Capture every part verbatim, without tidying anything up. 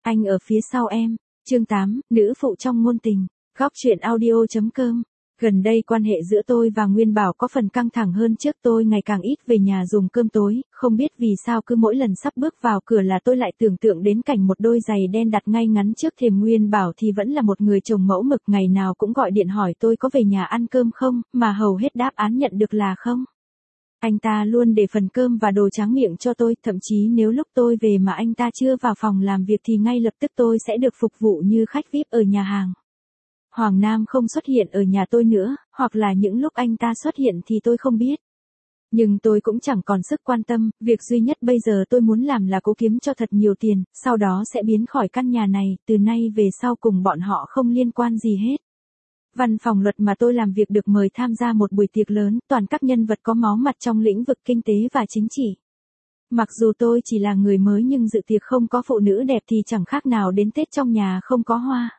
Anh ở phía sau em. Chương tám, nữ phụ trong ngôn tình. Góc truyện audio.com. Gần đây quan hệ giữa tôi và Nguyên Bảo có phần căng thẳng hơn trước, tôi ngày càng ít về nhà dùng cơm tối, không biết vì sao cứ mỗi lần sắp bước vào cửa là tôi lại tưởng tượng đến cảnh một đôi giày đen đặt ngay ngắn trước thềm. Nguyên Bảo thì vẫn là một người chồng mẫu mực, ngày nào cũng gọi điện hỏi tôi có về nhà ăn cơm không, mà hầu hết đáp án nhận được là không. Anh ta luôn để phần cơm và đồ tráng miệng cho tôi, thậm chí nếu lúc tôi về mà anh ta chưa vào phòng làm việc thì ngay lập tức tôi sẽ được phục vụ như khách vi ai pi ở nhà hàng. Hoàng Nam không xuất hiện ở nhà tôi nữa, hoặc là những lúc anh ta xuất hiện thì tôi không biết. Nhưng tôi cũng chẳng còn sức quan tâm, việc duy nhất bây giờ tôi muốn làm là cố kiếm cho thật nhiều tiền, sau đó sẽ biến khỏi căn nhà này, từ nay về sau cùng bọn họ không liên quan gì hết. Văn phòng luật mà tôi làm việc được mời tham gia một buổi tiệc lớn, toàn các nhân vật có máu mặt trong lĩnh vực kinh tế và chính trị. Mặc dù tôi chỉ là người mới nhưng dự tiệc không có phụ nữ đẹp thì chẳng khác nào đến Tết trong nhà không có hoa.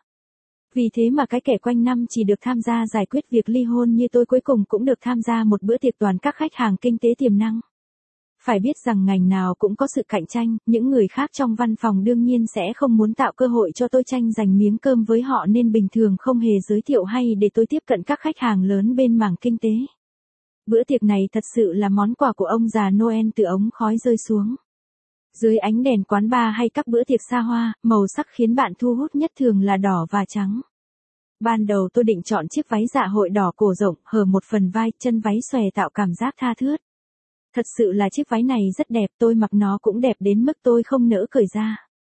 Vì thế mà cái kẻ quanh năm chỉ được tham gia giải quyết việc ly hôn như tôi cuối cùng cũng được tham gia một bữa tiệc toàn các khách hàng kinh tế tiềm năng. Phải biết rằng ngành nào cũng có sự cạnh tranh, những người khác trong văn phòng đương nhiên sẽ không muốn tạo cơ hội cho tôi tranh giành miếng cơm với họ nên bình thường không hề giới thiệu hay để tôi tiếp cận các khách hàng lớn bên mảng kinh tế. Bữa tiệc này thật sự là món quà của ông già Noel từ ống khói rơi xuống. Dưới ánh đèn quán bar hay các bữa tiệc xa hoa, màu sắc khiến bạn thu hút nhất thường là đỏ và trắng. Ban đầu tôi định chọn chiếc váy dạ hội đỏ cổ rộng, hở một phần vai, chân váy xòe tạo cảm giác tha thướt. Thật sự là chiếc váy này rất đẹp, tôi mặc nó cũng đẹp đến mức tôi không nỡ cởi ra.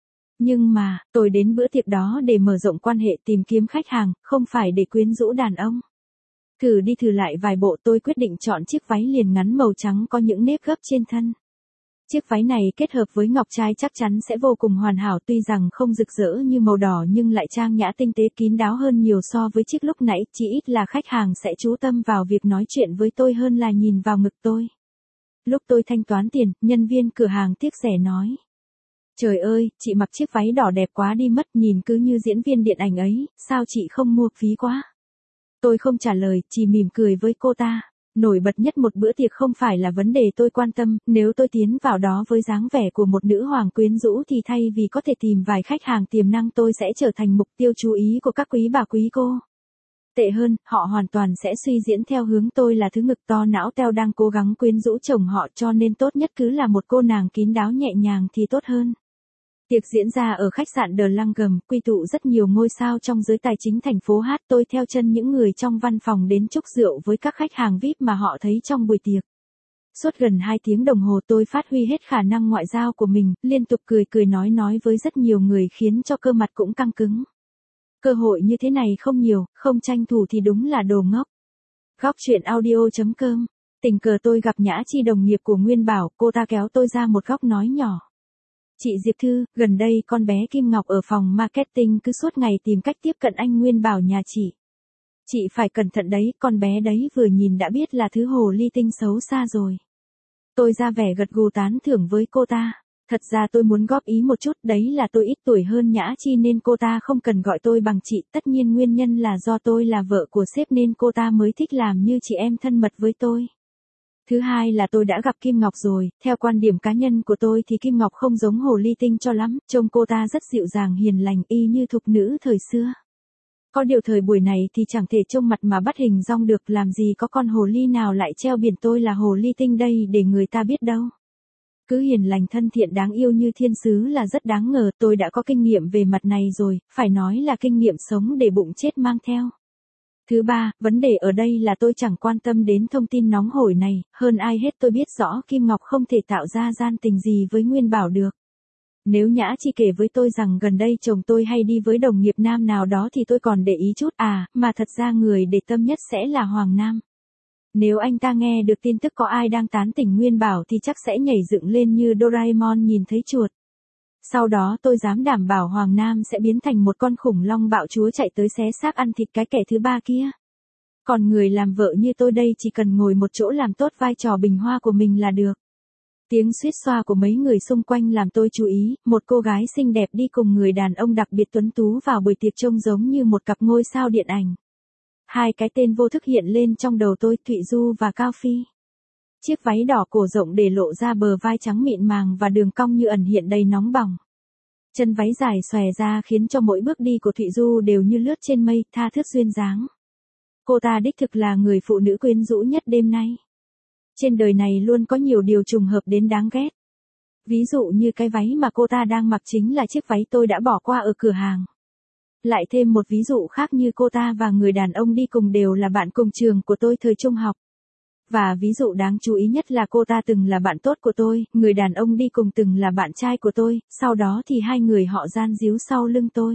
Nhưng mà, tôi đến bữa tiệc đó để mở rộng quan hệ tìm kiếm khách hàng, không phải để quyến rũ đàn ông. Thử đi thử lại vài bộ tôi quyết định chọn chiếc váy liền ngắn màu trắng có những nếp gấp trên thân. Chiếc váy này kết hợp với ngọc trai chắc chắn sẽ vô cùng hoàn hảo, tuy rằng không rực rỡ như màu đỏ nhưng lại trang nhã tinh tế kín đáo hơn nhiều so với chiếc lúc nãy, chỉ ít là khách hàng sẽ chú tâm vào việc nói chuyện với tôi hơn là nhìn vào ngực tôi. Lúc tôi thanh toán tiền, nhân viên cửa hàng tiếc rẻ nói: "Trời ơi, chị mặc chiếc váy đỏ đẹp quá đi mất, nhìn cứ như diễn viên điện ảnh ấy, sao chị không mua, phí quá." Tôi không trả lời, chỉ mỉm cười với cô ta. Nổi bật nhất một bữa tiệc không phải là vấn đề tôi quan tâm, nếu tôi tiến vào đó với dáng vẻ của một nữ hoàng quyến rũ thì thay vì có thể tìm vài khách hàng tiềm năng tôi sẽ trở thành mục tiêu chú ý của các quý bà quý cô. Tệ hơn, họ hoàn toàn sẽ suy diễn theo hướng tôi là thứ ngực to não teo đang cố gắng quyến rũ chồng họ, cho nên tốt nhất cứ là một cô nàng kín đáo nhẹ nhàng thì tốt hơn. Tiệc diễn ra ở khách sạn The Langham, quy tụ rất nhiều ngôi sao trong giới tài chính thành phố Hát. Tôi theo chân những người trong văn phòng đến chúc rượu với các khách hàng vi ai pi mà họ thấy trong buổi tiệc. Suốt gần hai tiếng đồng hồ tôi phát huy hết khả năng ngoại giao của mình, liên tục cười cười nói nói với rất nhiều người khiến cho cơ mặt cũng căng cứng. Cơ hội như thế này không nhiều, không tranh thủ thì đúng là đồ ngốc. Góc truyện audio.com. Tình cờ tôi gặp Nhã Chi, đồng nghiệp của Nguyên Bảo, cô ta kéo tôi ra một góc nói nhỏ: "Chị Diệp Thư, gần đây con bé Kim Ngọc ở phòng marketing cứ suốt ngày tìm cách tiếp cận anh Nguyên Bảo nhà chị. Chị phải cẩn thận đấy, con bé đấy vừa nhìn đã biết là thứ hồ ly tinh xấu xa rồi." Tôi ra vẻ gật gù tán thưởng với cô ta. Thật ra tôi muốn góp ý một chút, đấy là tôi ít tuổi hơn Nhã Chi nên cô ta không cần gọi tôi bằng chị, tất nhiên nguyên nhân là do tôi là vợ của sếp nên cô ta mới thích làm như chị em thân mật với tôi. Thứ hai là tôi đã gặp Kim Ngọc rồi, theo quan điểm cá nhân của tôi thì Kim Ngọc không giống hồ ly tinh cho lắm, trông cô ta rất dịu dàng hiền lành y như thục nữ thời xưa. Có điều thời buổi này thì chẳng thể trông mặt mà bắt hình dong được, làm gì có con hồ ly nào lại treo biển tôi là hồ ly tinh đây để người ta biết đâu. Cứ hiền lành thân thiện đáng yêu như thiên sứ là rất đáng ngờ, tôi đã có kinh nghiệm về mặt này rồi, phải nói là kinh nghiệm sống để bụng chết mang theo. Thứ ba, vấn đề ở đây là tôi chẳng quan tâm đến thông tin nóng hổi này, hơn ai hết tôi biết rõ Kim Ngọc không thể tạo ra gian tình gì với Nguyên Bảo được. Nếu Nhã Chi kể với tôi rằng gần đây chồng tôi hay đi với đồng nghiệp nam nào đó thì tôi còn để ý chút, à, mà thật ra người để tâm nhất sẽ là Hoàng Nam. Nếu anh ta nghe được tin tức có ai đang tán tỉnh Nguyên Bảo thì chắc sẽ nhảy dựng lên như Doraemon nhìn thấy chuột. Sau đó tôi dám đảm bảo Hoàng Nam sẽ biến thành một con khủng long bạo chúa chạy tới xé xác ăn thịt cái kẻ thứ ba kia. Còn người làm vợ như tôi đây chỉ cần ngồi một chỗ làm tốt vai trò bình hoa của mình là được. Tiếng suýt xoa của mấy người xung quanh làm tôi chú ý, một cô gái xinh đẹp đi cùng người đàn ông đặc biệt tuấn tú vào buổi tiệc trông giống như một cặp ngôi sao điện ảnh. Hai cái tên vô thức hiện lên trong đầu tôi, Thụy Du và Cao Phi. Chiếc váy đỏ cổ rộng để lộ ra bờ vai trắng mịn màng và đường cong như ẩn hiện đầy nóng bỏng. Chân váy dài xòe ra khiến cho mỗi bước đi của Thụy Du đều như lướt trên mây, tha thướt duyên dáng. Cô ta đích thực là người phụ nữ quyến rũ nhất đêm nay. Trên đời này luôn có nhiều điều trùng hợp đến đáng ghét. Ví dụ như cái váy mà cô ta đang mặc chính là chiếc váy tôi đã bỏ qua ở cửa hàng. Lại thêm một ví dụ khác như cô ta và người đàn ông đi cùng đều là bạn cùng trường của tôi thời trung học. Và ví dụ đáng chú ý nhất là cô ta từng là bạn tốt của tôi, người đàn ông đi cùng từng là bạn trai của tôi, sau đó thì hai người họ gian díu sau lưng tôi.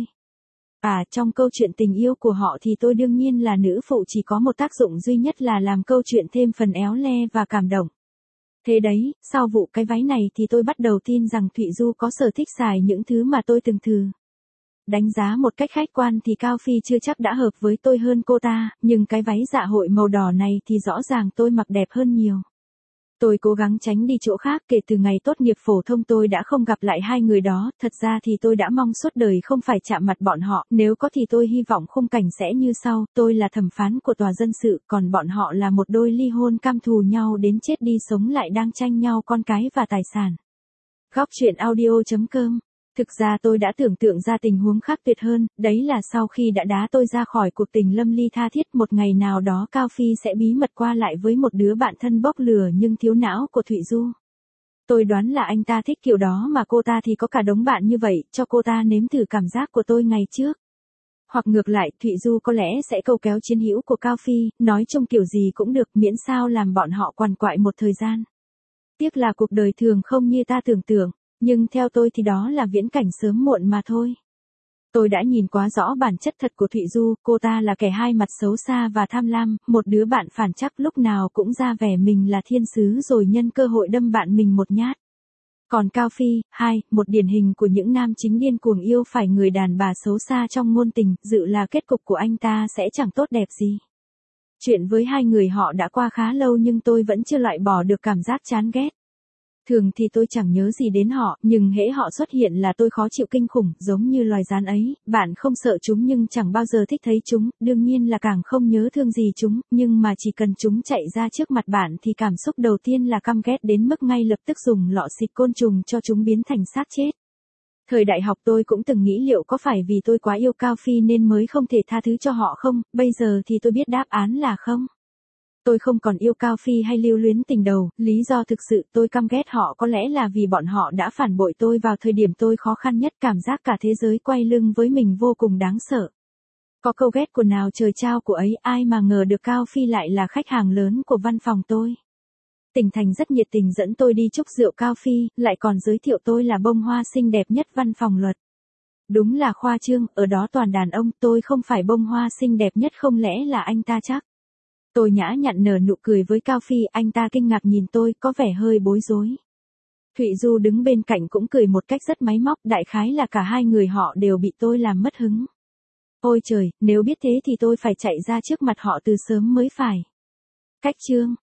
À, trong câu chuyện tình yêu của họ thì tôi đương nhiên là nữ phụ, chỉ có một tác dụng duy nhất là làm câu chuyện thêm phần éo le và cảm động. Thế đấy, sau vụ cái váy này thì tôi bắt đầu tin rằng Thụy Du có sở thích xài những thứ mà tôi từng thử. Đánh giá một cách khách quan thì Cao Phi chưa chắc đã hợp với tôi hơn cô ta, nhưng cái váy dạ hội màu đỏ này thì rõ ràng tôi mặc đẹp hơn nhiều. Tôi cố gắng tránh đi chỗ khác, kể từ ngày tốt nghiệp phổ thông tôi đã không gặp lại hai người đó, thật ra thì tôi đã mong suốt đời không phải chạm mặt bọn họ, nếu có thì tôi hy vọng khung cảnh sẽ như sau, tôi là thẩm phán của tòa dân sự, còn bọn họ là một đôi ly hôn cam thù nhau đến chết đi sống lại đang tranh nhau con cái và tài sản. Góc truyện audio chấm com. Thực ra tôi đã tưởng tượng ra tình huống khác tuyệt hơn, đấy là sau khi đã đá tôi ra khỏi cuộc tình lâm ly tha thiết, một ngày nào đó Cao Phi sẽ bí mật qua lại với một đứa bạn thân bốc lửa nhưng thiếu não của Thụy Du. Tôi đoán là anh ta thích kiểu đó mà cô ta thì có cả đống bạn như vậy, cho cô ta nếm thử cảm giác của tôi ngày trước. Hoặc ngược lại, Thụy Du có lẽ sẽ câu kéo chiến hữu của Cao Phi, nói chung kiểu gì cũng được miễn sao làm bọn họ quằn quại một thời gian. Tiếc là cuộc đời thường không như ta tưởng tượng. Nhưng theo tôi thì đó là viễn cảnh sớm muộn mà thôi. Tôi đã nhìn quá rõ bản chất thật của Thụy Du, cô ta là kẻ hai mặt xấu xa và tham lam, một đứa bạn phản chắc lúc nào cũng ra vẻ mình là thiên sứ rồi nhân cơ hội đâm bạn mình một nhát. Còn Cao Phi, hai, một điển hình của những nam chính điên cuồng yêu phải người đàn bà xấu xa trong ngôn tình, dự là kết cục của anh ta sẽ chẳng tốt đẹp gì. Chuyện với hai người họ đã qua khá lâu nhưng tôi vẫn chưa loại bỏ được cảm giác chán ghét. Thường thì tôi chẳng nhớ gì đến họ, nhưng hễ họ xuất hiện là tôi khó chịu kinh khủng, giống như loài gián ấy, bạn không sợ chúng nhưng chẳng bao giờ thích thấy chúng, đương nhiên là càng không nhớ thương gì chúng, nhưng mà chỉ cần chúng chạy ra trước mặt bạn thì cảm xúc đầu tiên là căm ghét đến mức ngay lập tức dùng lọ xịt côn trùng cho chúng biến thành xác chết. Thời đại học tôi cũng từng nghĩ liệu có phải vì tôi quá yêu Cao Phi nên mới không thể tha thứ cho họ không, bây giờ thì tôi biết đáp án là không. Tôi không còn yêu Cao Phi hay lưu luyến tình đầu, lý do thực sự tôi căm ghét họ có lẽ là vì bọn họ đã phản bội tôi vào thời điểm tôi khó khăn nhất, cảm giác cả thế giới quay lưng với mình vô cùng đáng sợ. Có câu ghét của nào trời trao của ấy, ai mà ngờ được Cao Phi lại là khách hàng lớn của văn phòng tôi. Tỉnh Thành rất nhiệt tình dẫn tôi đi chúc rượu Cao Phi, lại còn giới thiệu tôi là bông hoa xinh đẹp nhất văn phòng luật. Đúng là khoa trương, ở đó toàn đàn ông, tôi không phải bông hoa xinh đẹp nhất, không lẽ là anh ta chắc? Tôi nhã nhặn nở nụ cười với Cao Phi, anh ta kinh ngạc nhìn tôi, có vẻ hơi bối rối. Thụy Du đứng bên cạnh cũng cười một cách rất máy móc, đại khái là cả hai người họ đều bị tôi làm mất hứng. Ôi trời, nếu biết thế thì tôi phải chạy ra trước mặt họ từ sớm mới phải. Cách chương